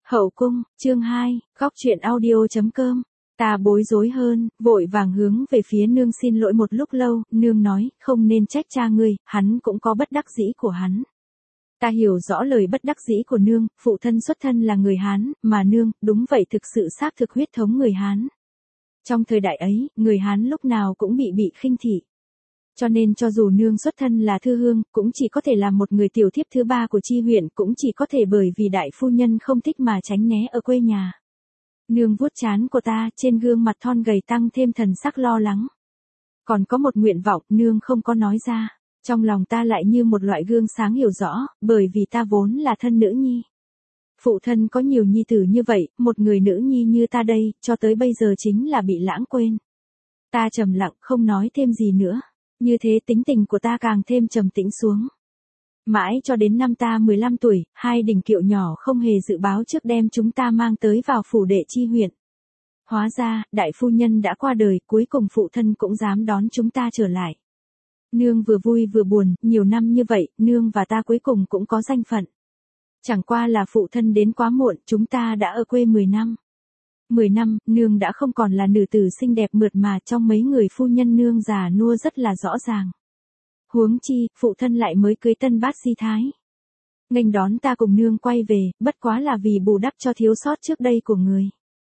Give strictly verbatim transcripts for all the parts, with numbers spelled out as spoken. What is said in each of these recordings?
Hậu cung, chương hai, góc truyện audio.com. Ta bối rối hơn, vội vàng hướng về phía nương xin lỗi một lúc lâu, nương nói, không nên trách cha ngươi, hắn cũng có bất đắc dĩ của hắn. Ta hiểu rõ lời bất đắc dĩ của nương, phụ thân xuất thân là người Hán, mà nương, đúng vậy thực sự xác thực huyết thống người Hán. Trong thời đại ấy, người Hán lúc nào cũng bị bị khinh thị. Cho nên cho dù nương xuất thân là thư hương, cũng chỉ có thể là một người tiểu thiếp thứ ba của chi huyện, cũng chỉ có thể bởi vì đại phu nhân không thích mà tránh né ở quê nhà. Nương vuốt trán của ta, trên gương mặt thon gầy tăng thêm thần sắc lo lắng. Còn có một nguyện vọng, nương không có nói ra. Trong lòng ta lại như một loại gương sáng hiểu rõ, bởi vì ta vốn là thân nữ nhi. Phụ thân có nhiều nhi tử như vậy, một người nữ nhi như ta đây, cho tới bây giờ chính là bị lãng quên. Ta trầm lặng, không nói thêm gì nữa. Như thế tính tình của ta càng thêm trầm tĩnh xuống. Mãi cho đến năm ta mười lăm tuổi, hai đình kiệu nhỏ không hề dự báo trước đem chúng ta mang tới vào phủ đệ chi huyện. Hóa ra, đại phu nhân đã qua đời, cuối cùng phụ thân cũng dám đón chúng ta trở lại. Nương vừa vui vừa buồn, nhiều năm như vậy, nương và ta cuối cùng cũng có danh phận. Chẳng qua là phụ thân đến quá muộn, chúng ta đã ở quê mười năm. Mười năm, nương đã không còn là nữ tử xinh đẹp mượt mà, trong mấy người phu nhân nương già nua rất là rõ ràng. Huống chi, phụ thân lại mới cưới tân bát di thái. Nghênh đón ta cùng nương quay về, bất quá là vì bù đắp cho thiếu sót trước đây của người.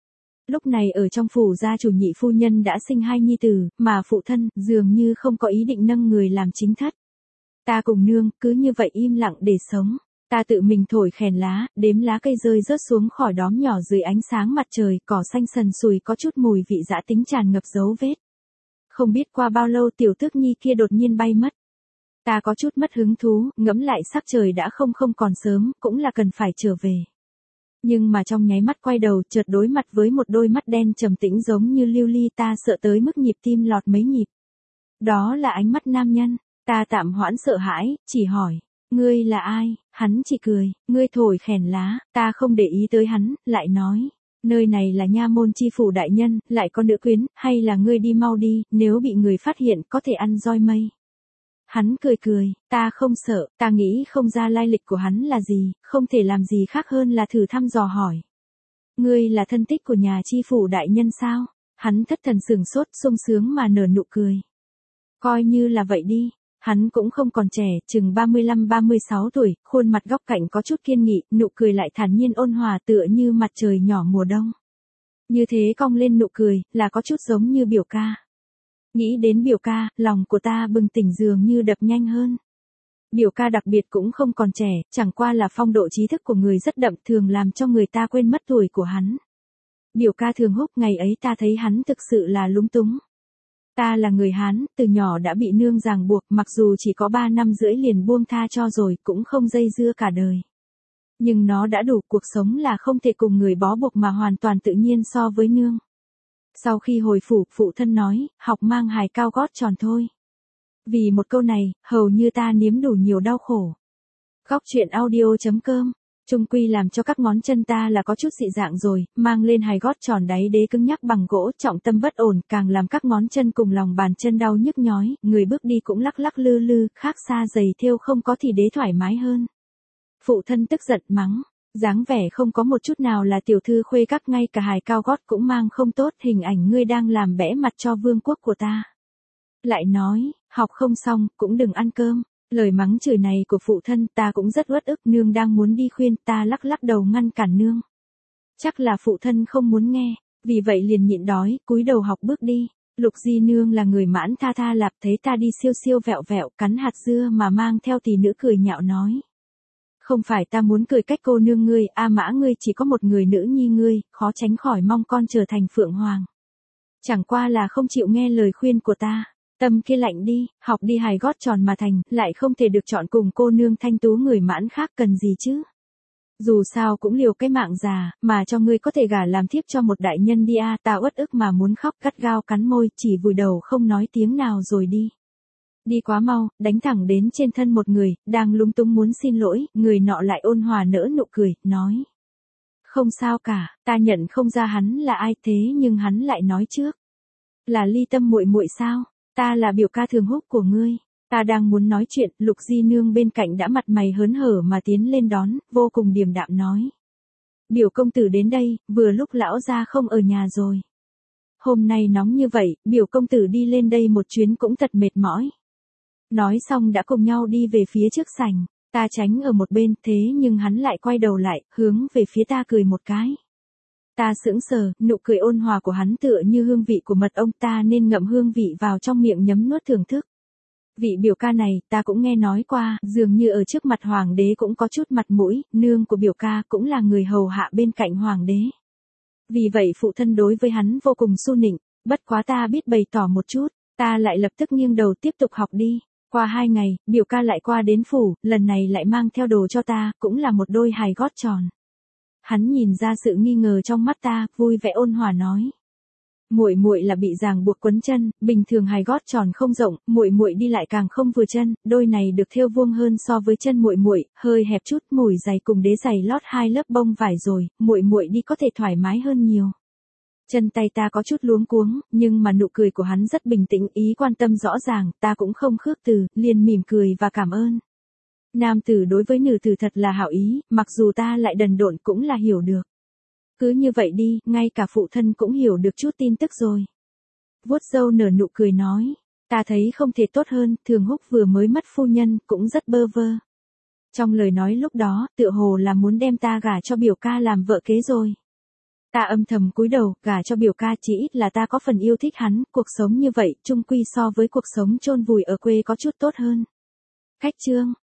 Lúc này ở trong phủ gia chủ nhị phu nhân đã sinh hai nhi tử, mà phụ thân dường như không có ý định nâng người làm chính thất. Ta cùng nương cứ như vậy im lặng để sống. Ta tự mình thổi khèn lá, đếm lá cây rơi rớt xuống khỏi đóm nhỏ dưới ánh sáng mặt trời, cỏ xanh sần sùi có chút mùi vị dã tính tràn ngập dấu vết. Không biết qua bao lâu tiểu tước nhi kia đột nhiên bay mất. Ta có chút mất hứng thú, ngẫm lại sắc trời đã không không còn sớm, cũng là cần phải trở về. Nhưng mà trong nháy mắt quay đầu, chợt đối mặt với một đôi mắt đen trầm tĩnh giống như lưu ly, ta sợ tới mức nhịp tim lọt mấy nhịp. Đó là ánh mắt nam nhân, ta tạm hoãn sợ hãi, chỉ hỏi. Ngươi là ai? Hắn chỉ cười, ngươi thổi khèn lá, ta không để ý tới hắn, lại nói, nơi này là nha môn chi phủ đại nhân, lại có nữ quyến, hay là ngươi đi mau đi, nếu bị người phát hiện có thể ăn roi mây. Hắn cười cười, ta không sợ, ta nghĩ không ra lai lịch của hắn là gì, không thể làm gì khác hơn là thử thăm dò hỏi. Ngươi là thân tích của nhà chi phủ đại nhân sao? Hắn thất thần sửng sốt, sung sướng mà nở nụ cười. Coi như là vậy đi. Hắn cũng không còn trẻ, chừng ba mươi lăm ba mươi sáu tuổi, khuôn mặt góc cạnh có chút kiên nghị, nụ cười lại thản nhiên ôn hòa tựa như mặt trời nhỏ mùa đông. Như thế cong lên nụ cười, là có chút giống như biểu ca. Nghĩ đến biểu ca, lòng của ta bừng tỉnh dường như đập nhanh hơn. Biểu ca đặc biệt cũng không còn trẻ, chẳng qua là phong độ trí thức của người rất đậm, thường làm cho người ta quên mất tuổi của hắn. Biểu ca Thường Húc, ngày ấy ta thấy hắn thực sự là lúng túng. Ta là người Hán, từ nhỏ đã bị nương ràng buộc, mặc dù chỉ có ba năm rưỡi liền buông tha cho rồi, cũng không dây dưa cả đời. Nhưng nó đã đủ, cuộc sống là không thể cùng người bó buộc mà hoàn toàn tự nhiên so với nương. Sau khi hồi phủ, phụ thân nói, học mang hài cao gót tròn thôi. Vì một câu này, hầu như ta nếm đủ nhiều đau khổ. Góc truyện audio.com. Trung quy làm cho các ngón chân ta là có chút dị dạng rồi, mang lên hài gót tròn đáy đế cứng nhắc bằng gỗ, trọng tâm bất ổn, càng làm các ngón chân cùng lòng bàn chân đau nhức nhói, người bước đi cũng lắc lắc lư lư, khác xa giày thêu không có thì đế thoải mái hơn. Phụ thân tức giận mắng, dáng vẻ không có một chút nào là tiểu thư khuê các, ngay cả hài cao gót cũng mang không tốt, hình ảnh ngươi đang làm bẽ mặt cho vương quốc của ta. Lại nói, học không xong, cũng đừng ăn cơm. Lời mắng chửi này của phụ thân ta cũng rất uất ức, nương đang muốn đi khuyên, ta lắc lắc đầu ngăn cản nương. Chắc là phụ thân không muốn nghe, vì vậy liền nhịn đói, cúi đầu học bước đi. Lục Di nương là người mãn tha tha lạp, thấy ta đi siêu siêu vẹo vẹo, cắn hạt dưa mà mang theo tỷ nữ cười nhạo nói. Không phải ta muốn cười cách cô nương ngươi, a mã ngươi chỉ có một người nữ nhi ngươi, khó tránh khỏi mong con trở thành phượng hoàng. Chẳng qua là không chịu nghe lời khuyên của ta. Tâm kia lạnh đi, học đi hài gót tròn mà thành, lại không thể được chọn cùng cô nương thanh tú người mãn khác, cần gì chứ. Dù sao cũng liều cái mạng già, mà cho ngươi có thể gả làm thiếp cho một đại nhân đi a, ta uất ức mà muốn khóc, cắt gao cắn môi, chỉ vùi đầu không nói tiếng nào rồi đi. Đi quá mau, đánh thẳng đến trên thân một người, đang lúng túng muốn xin lỗi, người nọ lại ôn hòa nở nụ cười, nói. Không sao cả, ta nhận không ra hắn là ai, thế nhưng hắn lại nói trước. Là Ly Tâm muội muội sao? Ta là biểu ca Thường Húc của ngươi. Ta đang muốn nói chuyện, Lục Di nương bên cạnh đã mặt mày hớn hở mà tiến lên đón, vô cùng điềm đạm nói. biểu công tử đến đây, vừa lúc lão gia không ở nhà rồi. Hôm nay nóng như vậy, biểu công tử đi lên đây một chuyến cũng thật mệt mỏi. Nói xong đã cùng nhau đi về phía trước sảnh, ta tránh ở một bên, thế nhưng hắn lại quay đầu lại, hướng về phía ta cười một cái. Ta sững sờ, nụ cười ôn hòa của hắn tựa như hương vị của mật ong, ta nên ngậm hương vị vào trong miệng nhấm nuốt thưởng thức. Vị biểu ca này, ta cũng nghe nói qua, dường như ở trước mặt hoàng đế cũng có chút mặt mũi, nương của biểu ca cũng là người hầu hạ bên cạnh hoàng đế. Vì vậy phụ thân đối với hắn vô cùng su nịnh, bất quá ta biết bày tỏ một chút, ta lại lập tức nghiêng đầu tiếp tục học đi. Qua hai ngày, biểu ca lại qua đến phủ, lần này lại mang theo đồ cho ta, cũng là một đôi hài gót tròn. Hắn nhìn ra sự nghi ngờ trong mắt ta, vui vẻ ôn hòa nói: "Muội muội là bị ràng buộc quấn chân, bình thường hài gót tròn không rộng, muội muội đi lại càng không vừa chân, đôi này được thêu vuông hơn so với chân muội muội, hơi hẹp chút, mùi giày cùng đế giày lót hai lớp bông vải rồi, muội muội đi có thể thoải mái hơn nhiều." Chân tay ta có chút luống cuống, nhưng mà nụ cười của hắn rất bình tĩnh, ý quan tâm rõ ràng, ta cũng không khước từ, liền mỉm cười và cảm ơn. Nam tử đối với nữ tử thật là hảo ý, mặc dù ta lại đần độn cũng là hiểu được. Cứ như vậy đi, ngay cả phụ thân cũng hiểu được chút tin tức rồi. Vuốt râu nở nụ cười nói, ta thấy không thể tốt hơn, Thường Húc vừa mới mất phu nhân, cũng rất bơ vơ. Trong lời nói lúc đó, tựa hồ là muốn đem ta gả cho biểu ca làm vợ kế rồi. Ta âm thầm cúi đầu, gả cho biểu ca chỉ ít là ta có phần yêu thích hắn, cuộc sống như vậy, chung quy so với cuộc sống chôn vùi ở quê có chút tốt hơn. Khách chương